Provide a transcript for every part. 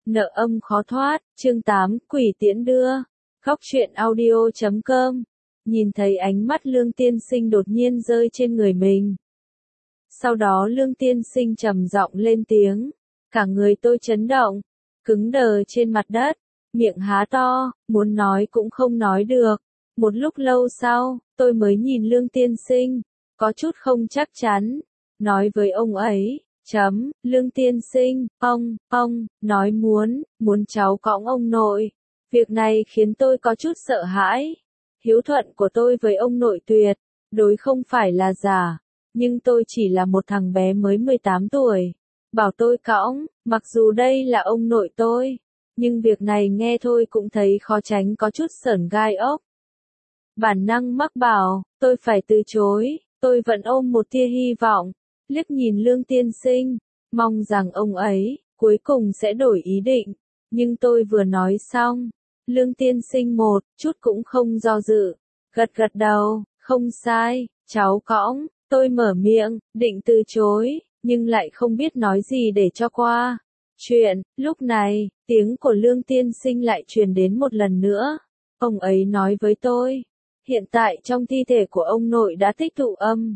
Nợ âm khó thoát, chương 8, quỷ tiễn đưa. Khóc chuyện audio.com. Nhìn thấy ánh mắt Lương Tiên Sinh đột nhiên rơi trên người mình. Sau đó Lương Tiên Sinh trầm giọng lên tiếng. Cả người tôi chấn động, cứng đờ trên mặt đất, miệng há to, muốn nói cũng không nói được. Một lúc lâu sau, tôi mới nhìn Lương Tiên Sinh, có chút không chắc chắn, nói với ông ấy. Lương Tiên Sinh, ông, nói muốn cháu cõng ông nội. Việc này khiến tôi có chút sợ hãi. Hiếu thuận của tôi với ông nội tuyệt, đối không phải là giả, nhưng tôi chỉ là một thằng bé mới 18 tuổi. Bảo tôi cõng, mặc dù đây là ông nội tôi, nhưng việc này nghe thôi cũng thấy khó tránh có chút sởn gai ốc. Bản năng mách bảo, tôi phải từ chối, tôi vẫn ôm một tia hy vọng. Liếc nhìn Lương Tiên Sinh, mong rằng ông ấy, cuối cùng sẽ đổi ý định. Nhưng tôi vừa nói xong, Lương Tiên Sinh một chút cũng không do dự, gật gật đầu, không sai, cháu cõng. Tôi mở miệng, định từ chối, nhưng lại không biết nói gì để cho qua. Lúc này, tiếng của Lương Tiên Sinh lại truyền đến một lần nữa. Ông ấy nói với tôi, hiện tại trong thi thể của ông nội đã tích tụ âm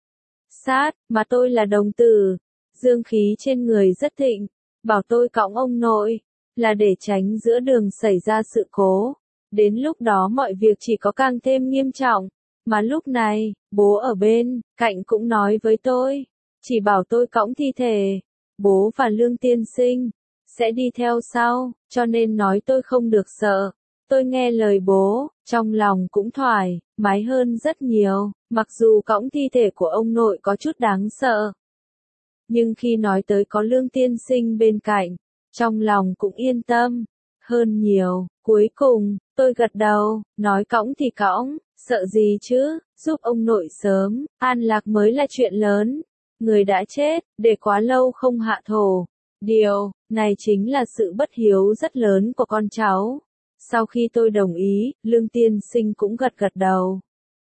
sát, mà tôi là đồng tử, dương khí trên người rất thịnh, bảo tôi cõng ông nội, là để tránh giữa đường xảy ra sự cố. Đến lúc đó mọi việc chỉ có càng thêm nghiêm trọng, mà lúc này, bố ở bên cạnh cũng nói với tôi, chỉ bảo tôi cõng thi thể, bố và Lương Tiên Sinh sẽ đi theo sau, cho nên nói tôi không được sợ. Tôi nghe lời bố, trong lòng cũng thoải mái hơn rất nhiều, mặc dù cõng thi thể của ông nội có chút đáng sợ. Nhưng khi nói tới có Lương Tiên Sinh bên cạnh, trong lòng cũng yên tâm hơn nhiều. Cuối cùng, tôi gật đầu, nói cõng thì cõng, sợ gì chứ, giúp ông nội sớm an lạc mới là chuyện lớn. Người đã chết, để quá lâu không hạ thổ. Điều này chính là sự bất hiếu rất lớn của con cháu. Sau khi tôi đồng ý, Lương Tiên Sinh cũng gật gật đầu.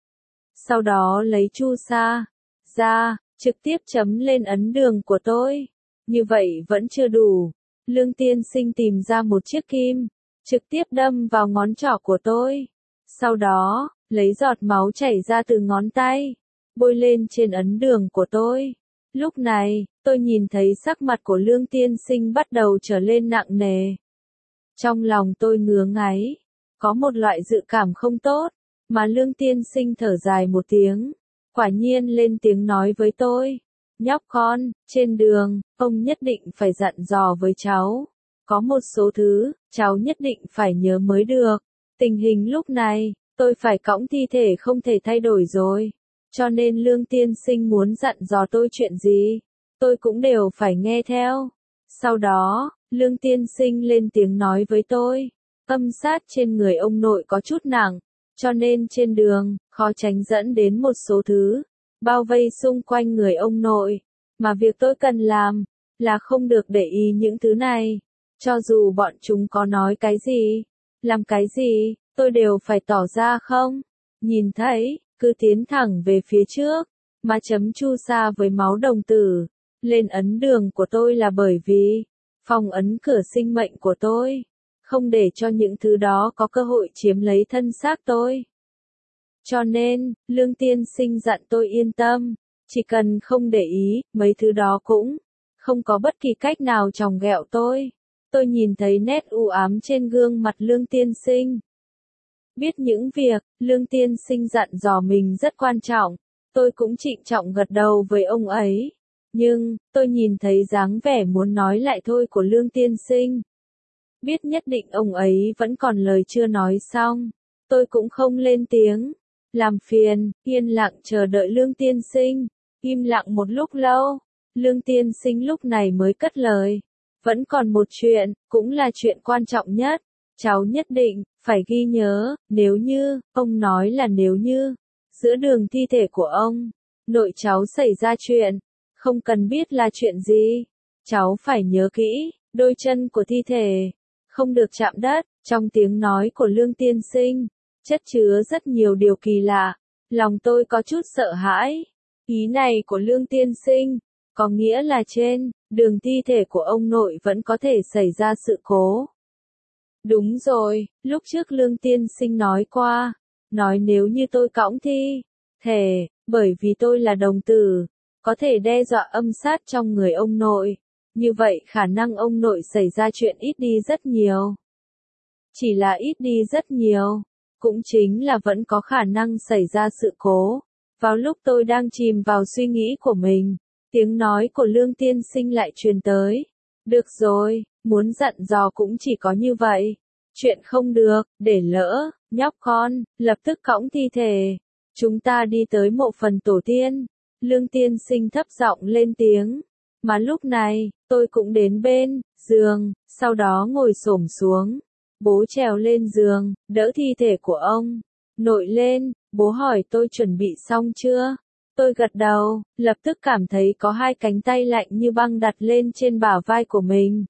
Sau đó lấy chu sa ra, trực tiếp chấm lên ấn đường của tôi. Như vậy vẫn chưa đủ. Lương Tiên Sinh tìm ra một chiếc kim, trực tiếp đâm vào ngón trỏ của tôi. Sau đó, lấy giọt máu chảy ra từ ngón tay, bôi lên trên ấn đường của tôi. Lúc này, tôi nhìn thấy sắc mặt của Lương Tiên Sinh bắt đầu trở lên nặng nề. Trong lòng tôi ngứa ngáy, có một loại dự cảm không tốt, mà Lương Tiên Sinh thở dài một tiếng, quả nhiên lên tiếng nói với tôi, nhóc con, trên đường, ông nhất định phải dặn dò với cháu, có một số thứ, cháu nhất định phải nhớ mới được. Tình hình lúc này, tôi phải cõng thi thể không thể thay đổi rồi, cho nên Lương Tiên Sinh muốn dặn dò tôi chuyện gì, tôi cũng đều phải nghe theo. Sau đó, Lương Tiên Sinh lên tiếng nói với tôi, âm sát trên người ông nội có chút nặng, cho nên trên đường, khó tránh dẫn đến một số thứ, bao vây xung quanh người ông nội, mà việc tôi cần làm, là không được để ý những thứ này, cho dù bọn chúng có nói cái gì, làm cái gì, tôi đều phải tỏ ra không, nhìn thấy, cứ tiến thẳng về phía trước, mà chấm chu sa với máu đồng tử, lên ấn đường của tôi là bởi vì, phong ấn cửa sinh mệnh của tôi, không để cho những thứ đó có cơ hội chiếm lấy thân xác tôi. Cho nên, Lương Tiên Sinh dặn tôi yên tâm, chỉ cần không để ý, mấy thứ đó cũng không có bất kỳ cách nào chòng ghẹo tôi. Tôi nhìn thấy nét u ám trên gương mặt Lương Tiên Sinh. Biết những việc, Lương Tiên Sinh dặn dò mình rất quan trọng, tôi cũng trịnh trọng gật đầu với ông ấy. Nhưng, tôi nhìn thấy dáng vẻ muốn nói lại thôi của Lương Tiên Sinh. Biết nhất định ông ấy vẫn còn lời chưa nói xong. Tôi cũng không lên tiếng. Làm phiền, yên lặng chờ đợi Lương Tiên Sinh. Im lặng một lúc lâu. Lương Tiên Sinh lúc này mới cất lời. Vẫn còn một chuyện, cũng là chuyện quan trọng nhất. Cháu nhất định, phải ghi nhớ, nếu như, ông nói là nếu như, giữa đường thi thể của ông, nội cháu xảy ra chuyện. Không cần biết là chuyện gì, cháu phải nhớ kỹ, đôi chân của thi thể, không được chạm đất. Trong tiếng nói của Lương Tiên Sinh, chất chứa rất nhiều điều kỳ lạ, lòng tôi có chút sợ hãi. Ý này của Lương Tiên Sinh, có nghĩa là trên đường thi thể của ông nội vẫn có thể xảy ra sự cố. Đúng rồi, lúc trước Lương Tiên Sinh nói qua, nói nếu như tôi cõng thi thể, bởi vì tôi là đồng tử, có thể đe dọa âm sát trong người ông nội. Như vậy khả năng ông nội xảy ra chuyện ít đi rất nhiều. Chỉ là ít đi rất nhiều, cũng chính là vẫn có khả năng xảy ra sự cố. Vào lúc tôi đang chìm vào suy nghĩ của mình, tiếng nói của Lương Tiên Sinh lại truyền tới. Được rồi, muốn dặn dò cũng chỉ có như vậy. Chuyện không được, để lỡ, nhóc con, lập tức cõng thi thể. Chúng ta đi tới mộ phần tổ tiên. Lương Tiên Sinh thấp giọng lên tiếng. Mà lúc này, tôi cũng đến bên giường, sau đó ngồi xổm xuống. Bố trèo lên giường, đỡ thi thể của ông nội lên, bố hỏi tôi chuẩn bị xong chưa? Tôi gật đầu, lập tức cảm thấy có hai cánh tay lạnh như băng đặt lên trên bả vai của mình.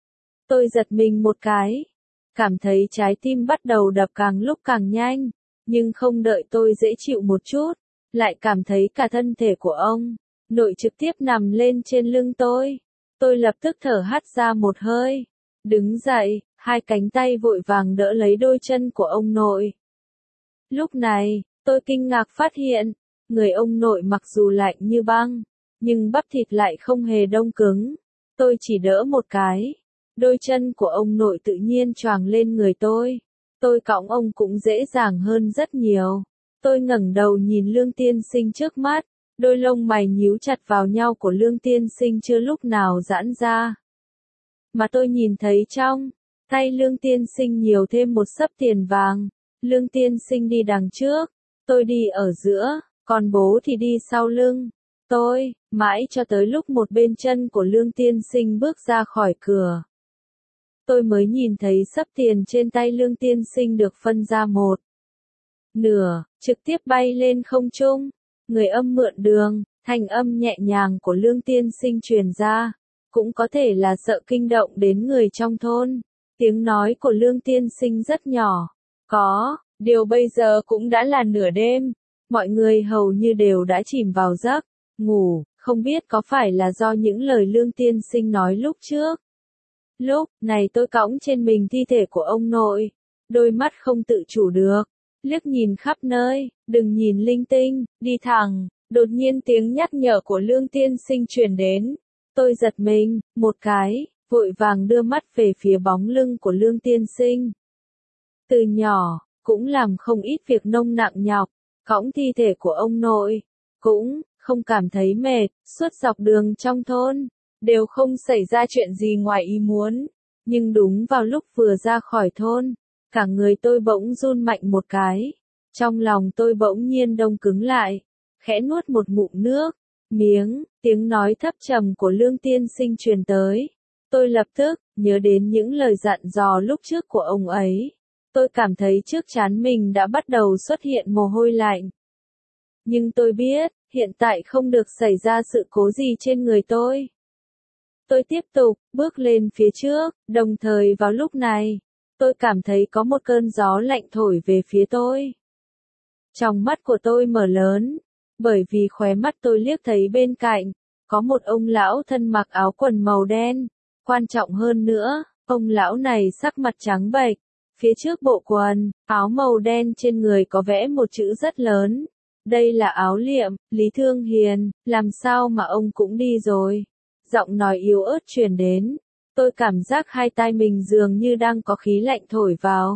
Tôi giật mình một cái, cảm thấy trái tim bắt đầu đập càng lúc càng nhanh, nhưng không đợi tôi dễ chịu một chút, lại cảm thấy cả thân thể của ông nội trực tiếp nằm lên trên lưng tôi. Tôi lập tức thở hắt ra một hơi, đứng dậy, hai cánh tay vội vàng đỡ lấy đôi chân của ông nội. Lúc này, tôi kinh ngạc phát hiện, người ông nội mặc dù lạnh như băng, nhưng bắp thịt lại không hề đông cứng. Tôi chỉ đỡ một cái, đôi chân của ông nội tự nhiên choàng lên người tôi. Tôi cõng ông cũng dễ dàng hơn rất nhiều. Tôi ngẩng đầu nhìn Lương Tiên Sinh trước mắt, đôi lông mày nhíu chặt vào nhau của Lương Tiên Sinh chưa lúc nào giãn ra. Mà tôi nhìn thấy trong tay Lương Tiên Sinh nhiều thêm một xấp tiền vàng. Lương Tiên Sinh đi đằng trước, tôi đi ở giữa, còn bố thì đi sau lưng. Tôi, mãi cho tới lúc một bên chân của Lương Tiên Sinh bước ra khỏi cửa. Tôi mới nhìn thấy xấp tiền trên tay Lương Tiên Sinh được phân ra một nửa, trực tiếp bay lên không trung. Người âm mượn đường, thanh âm nhẹ nhàng của Lương Tiên Sinh truyền ra, cũng có thể là sợ kinh động đến người trong thôn. Tiếng nói của Lương Tiên Sinh rất nhỏ. Điều bây giờ cũng đã là nửa đêm, mọi người hầu như đều đã chìm vào giấc ngủ, không biết có phải là do những lời Lương Tiên Sinh nói lúc trước. Lúc này tôi cõng trên mình thi thể của ông nội, đôi mắt không tự chủ được, liếc nhìn khắp nơi, đừng nhìn linh tinh, đi thẳng. Đột nhiên tiếng nhắc nhở của Lương Tiên Sinh truyền đến. Tôi giật mình, một cái, vội vàng đưa mắt về phía bóng lưng của Lương Tiên Sinh. Từ nhỏ, cũng làm không ít việc nông nặng nhọc, cõng thi thể của ông nội, cũng không cảm thấy mệt, suốt dọc đường trong thôn, đều không xảy ra chuyện gì ngoài ý muốn. Nhưng đúng vào lúc vừa ra khỏi thôn, cả người tôi bỗng run mạnh một cái, trong lòng tôi bỗng nhiên đông cứng lại, khẽ nuốt một ngụm nước miếng, tiếng nói thấp trầm của Lương Tiên Sinh truyền tới. Tôi lập tức nhớ đến những lời dặn dò lúc trước của ông ấy. Tôi cảm thấy trước trán mình đã bắt đầu xuất hiện mồ hôi lạnh. Nhưng tôi biết, hiện tại không được xảy ra sự cố gì trên người tôi. Tôi tiếp tục bước lên phía trước, đồng thời vào lúc này, tôi cảm thấy có một cơn gió lạnh thổi về phía tôi. Trong mắt của tôi mở lớn, bởi vì khóe mắt tôi liếc thấy bên cạnh, có một ông lão thân mặc áo quần màu đen. Quan trọng hơn nữa, ông lão này sắc mặt trắng bệch, phía trước bộ quần, áo màu đen trên người có vẽ một chữ rất lớn. Đây là áo liệm, Lý Thương Hiền, làm sao mà ông cũng đi rồi. Giọng nói yếu ớt truyền đến, tôi cảm giác hai tai mình dường như đang có khí lạnh thổi vào.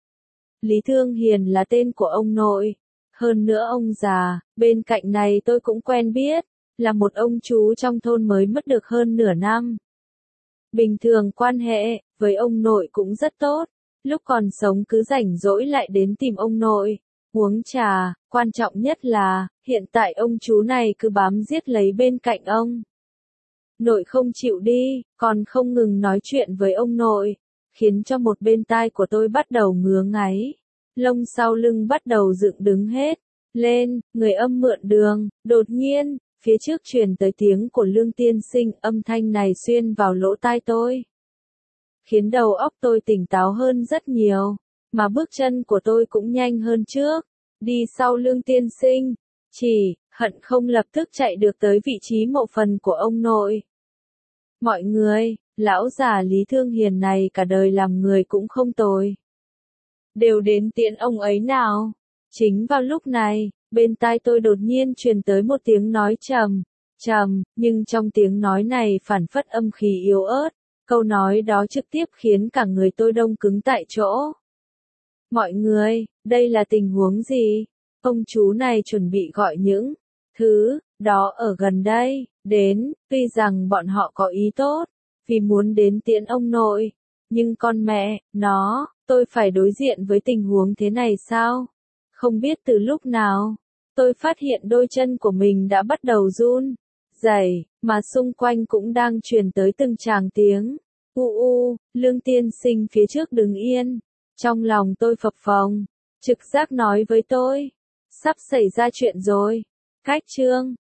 Lý Thương Hiền là tên của ông nội. Hơn nữa ông già, bên cạnh này tôi cũng quen biết, là một ông chú trong thôn mới mất được hơn nửa năm. Bình thường quan hệ với ông nội cũng rất tốt, lúc còn sống cứ rảnh rỗi lại đến tìm ông nội, uống trà, quan trọng nhất là, hiện tại ông chú này cứ bám giết lấy bên cạnh ông. Nội không chịu đi, còn không ngừng nói chuyện với ông nội, khiến cho một bên tai của tôi bắt đầu ngứa ngáy. Lông sau lưng bắt đầu dựng đứng hết lên, người âm mượn đường. Đột nhiên, phía trước truyền tới tiếng của Lương Tiên Sinh, âm thanh này xuyên vào lỗ tai tôi, khiến đầu óc tôi tỉnh táo hơn rất nhiều, mà bước chân của tôi cũng nhanh hơn trước, đi sau Lương Tiên Sinh, chỉ hận không lập tức chạy được tới vị trí mộ phần của ông nội. Mọi người, lão già Lý Thương Hiền này cả đời làm người cũng không tồi. Đều đến tiễn ông ấy nào. Chính vào lúc này, bên tai tôi đột nhiên truyền tới một tiếng nói trầm, trầm, nhưng trong tiếng nói này phảng phất âm khí yếu ớt. Câu nói đó trực tiếp khiến cả người tôi đông cứng tại chỗ. Mọi người, đây là tình huống gì? Ông chú này chuẩn bị gọi những thứ đó ở gần đây đến, tuy rằng bọn họ có ý tốt, vì muốn đến tiễn ông nội, nhưng con mẹ, tôi phải đối diện với tình huống thế này sao? Không biết từ lúc nào, tôi phát hiện đôi chân của mình đã bắt đầu run rẩy, mà xung quanh cũng đang truyền tới từng tràng tiếng Lương tiên sinh phía trước đứng yên. Trong lòng tôi phập phồng, trực giác nói với tôi, sắp xảy ra chuyện rồi. Cách chương